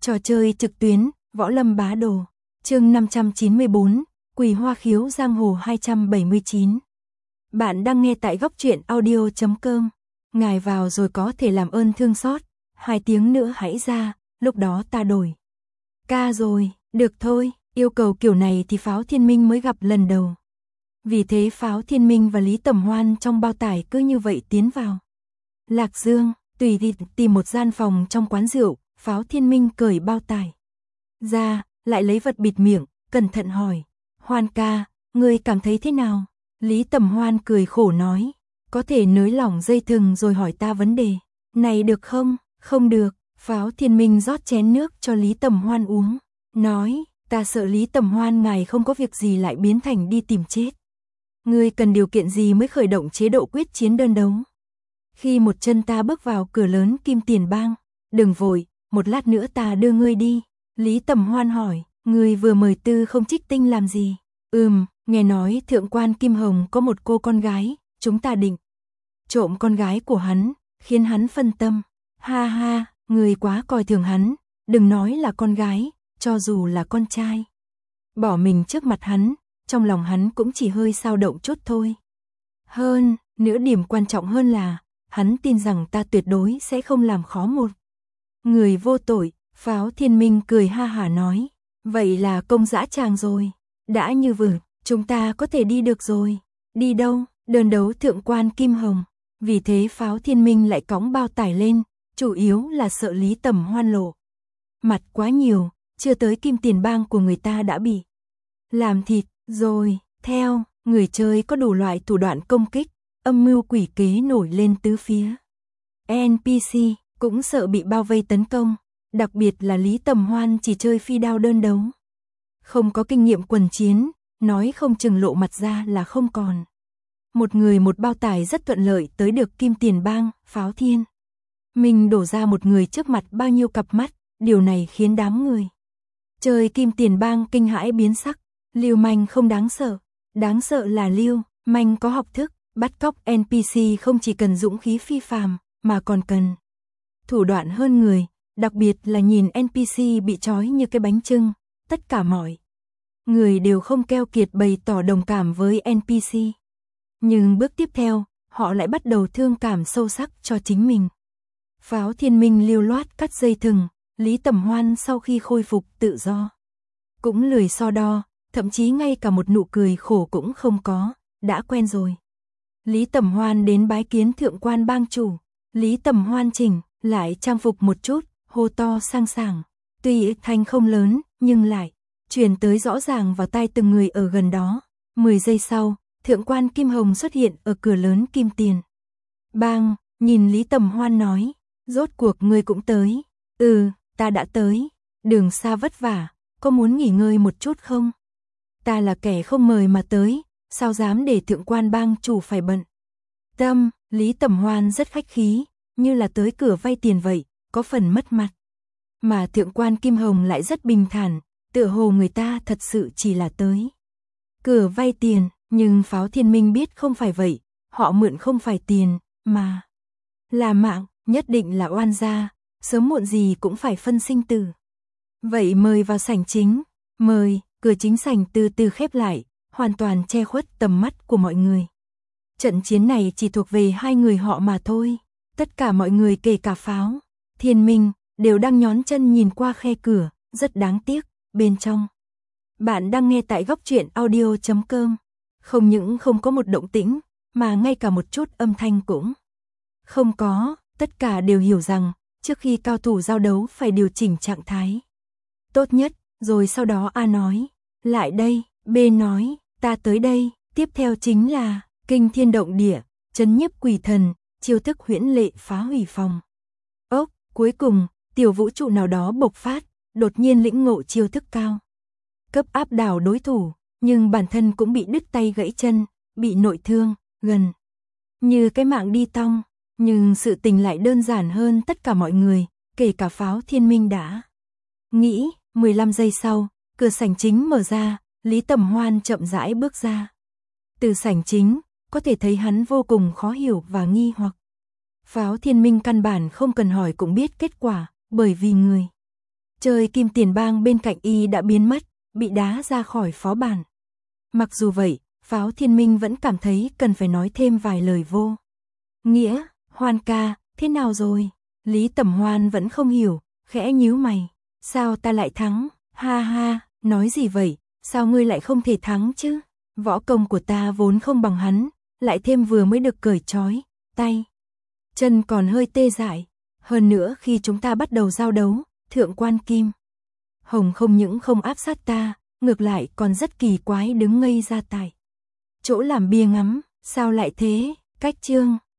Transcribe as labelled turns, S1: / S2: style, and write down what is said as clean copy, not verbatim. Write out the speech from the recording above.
S1: Trò chơi trực tuyến, Võ Lâm Bá Đồ. Chương 594, Quỳ Hoa Khiếu Giang Hồ 279. Bạn đang nghe tại góc truyện audio.com. Ngài vào rồi có thể làm ơn thương xót, 2 tiếng nữa hãy ra, lúc đó ta đổi ca rồi, được thôi, yêu cầu kiểu này thì Pháo Thiên Minh mới gặp lần đầu. Vì thế Pháo Thiên Minh và Lý Tầm Hoan trong bao tải cứ như vậy tiến vào Lạc Dương, tùy đi tìm một gian phòng trong quán rượu. Pháo Thiên Minh cởi bao tải ra, lại lấy vật bịt miệng, cẩn thận hỏi, Hoan ca, ngươi cảm thấy thế nào? Lý Tầm Hoan cười khổ nói, có thể nới lỏng dây thừng rồi hỏi ta vấn đề này được không? Không được. Pháo Thiên Minh rót chén nước cho Lý Tầm Hoan uống, nói, ta sợ Lý Tầm Hoan ngài không có việc gì lại biến thành đi tìm chết. Ngươi cần điều kiện gì mới khởi động chế độ quyết chiến đơn đấu? Khi một chân ta bước vào cửa lớn Kim Tiền Bang, đừng vội, một lát nữa ta đưa ngươi đi. Lý Tầm Hoan hỏi, ngươi vừa mời Tư Không Trích Tinh làm gì? Nghe nói thượng quan Kim Hồng có một cô con gái, chúng ta định trộm con gái của hắn, khiến hắn phân tâm. Ha ha, ngươi quá coi thường hắn, đừng nói là con gái, cho dù là con trai. Bỏ mình trước mặt hắn, trong lòng hắn cũng chỉ hơi dao động chút thôi. Hơn nữa điểm quan trọng hơn là, hắn tin rằng ta tuyệt đối sẽ không làm khó một người vô tội. Pháo Thiên Minh cười ha hả nói, vậy là công dã tràng rồi. Đã như vừa, chúng ta có thể đi được rồi. Đi đâu? Đơn đấu thượng quan Kim Hồng. Vì thế Pháo Thiên Minh lại cõng bao tải lên, chủ yếu là sợ Lý Tầm Hoan lộ mặt quá nhiều, chưa tới Kim Tiền Bang của người ta đã bị làm thịt rồi. Theo, người chơi có đủ loại thủ đoạn công kích, âm mưu quỷ kế nổi lên tứ phía. NPC cũng sợ bị bao vây tấn công, đặc biệt là Lý Tầm Hoan chỉ chơi phi đao đơn đấu, không có kinh nghiệm quần chiến, nói không chừng lộ mặt ra là không còn. Một người một bao tải rất thuận lợi tới được Kim Tiền Bang. Pháo Thiên Minh đổ ra một người trước mặt bao nhiêu cặp mắt, điều này khiến đám người chơi Kim Tiền Bang kinh hãi biến sắc. Lưu manh không đáng sợ là Lưu manh có học thức, bắt cóc NPC không chỉ cần dũng khí phi phàm, mà còn cần thủ đoạn hơn người, đặc biệt là nhìn NPC bị trói như cái bánh chưng, tất cả mọi người đều không keo kiệt bày tỏ đồng cảm với NPC. Nhưng bước tiếp theo, họ lại bắt đầu thương cảm sâu sắc cho chính mình. Pháo Thiên Minh lưu loát cắt dây thừng, Lý Tầm Hoan sau khi khôi phục tự do cũng lười so đo, thậm chí ngay cả một nụ cười khổ cũng không có, đã quen rồi. Lý Tầm Hoan đến bái kiến thượng quan bang chủ. Lý Tầm Hoan chỉnh lại trang phục một chút, hô to sang sảng, tuy thanh không lớn nhưng lại truyền tới rõ ràng vào tai từng người ở gần đó. 10 giây sau, thượng quan Kim Hồng xuất hiện ở cửa lớn Kim Tiền Bang, nhìn Lý Tầm Hoan nói, rốt cuộc ngươi cũng tới. Ta đã tới, đường xa vất vả, có muốn nghỉ ngơi một chút không? Ta là kẻ không mời mà tới, sao dám để thượng quan bang chủ phải bận tâm. Lý Tầm Hoan rất khách khí, như là tới cửa vay tiền vậy, có phần mất mặt. Mà thượng quan Kim Hồng lại rất bình thản, tựa hồ người ta thật sự chỉ là tới cửa vay tiền. Nhưng Pháo Thiên Minh biết không phải vậy, họ mượn không phải tiền, mà là mạng, nhất định là oan gia, sớm muộn gì cũng phải phân sinh tử. Vậy mời vào sảnh chính. Mời. Cửa chính sảnh từ từ khép lại, hoàn toàn che khuất tầm mắt của mọi người. Trận chiến này chỉ thuộc về 2 người họ mà thôi. Tất cả mọi người kể cả Pháo Thiên Minh đều đang nhón chân nhìn qua khe cửa, rất đáng tiếc, bên trong. Bạn đang nghe tại góc truyện audio.com. Không những không có một động tĩnh, mà ngay cả một chút âm thanh cũng không có. Tất cả đều hiểu rằng, trước khi cao thủ giao đấu phải điều chỉnh trạng thái tốt nhất. Rồi sau đó A nói, lại đây, B nói, ta tới đây. Tiếp theo chính là, kinh thiên động địa, trấn nhiếp quỷ thần, chiêu thức huyễn lệ phá hủy phòng ốc. Cuối cùng, tiểu vũ trụ nào đó bộc phát, đột nhiên lĩnh ngộ chiêu thức cao cấp áp đảo đối thủ, nhưng bản thân cũng bị đứt tay gãy chân, bị nội thương, gần như cái mạng đi tong. Nhưng sự tình lại đơn giản hơn tất cả mọi người, kể cả Pháo Thiên Minh đã nghĩ. 15 giây sau, cửa sảnh chính mở ra, Lý Tầm Hoan chậm rãi bước ra. Từ sảnh chính, có thể thấy hắn vô cùng khó hiểu và nghi hoặc. Pháo Thiên Minh căn bản không cần hỏi cũng biết kết quả, bởi vì người Chơi kim tiền bang bên cạnh y đã biến mất, bị đá ra khỏi phó bản. Mặc dù vậy, Pháo Thiên Minh vẫn cảm thấy cần phải nói thêm vài lời vô nghĩa. Hoan ca, thế nào rồi? Lý Tẩm Hoan vẫn không hiểu, khẽ nhíu mày. Sao ta lại thắng? Ha ha, nói gì vậy? Sao ngươi lại không thể thắng chứ? Võ công của ta vốn không bằng hắn, lại thêm vừa mới được cởi trói, tay chân còn hơi tê dại. Hơn nữa khi chúng ta bắt đầu giao đấu, Thượng quan Kim Hồng không những không áp sát ta, ngược lại còn rất kỳ quái đứng ngây ra tại chỗ làm bia ngắm. Sao lại thế? Cách Chương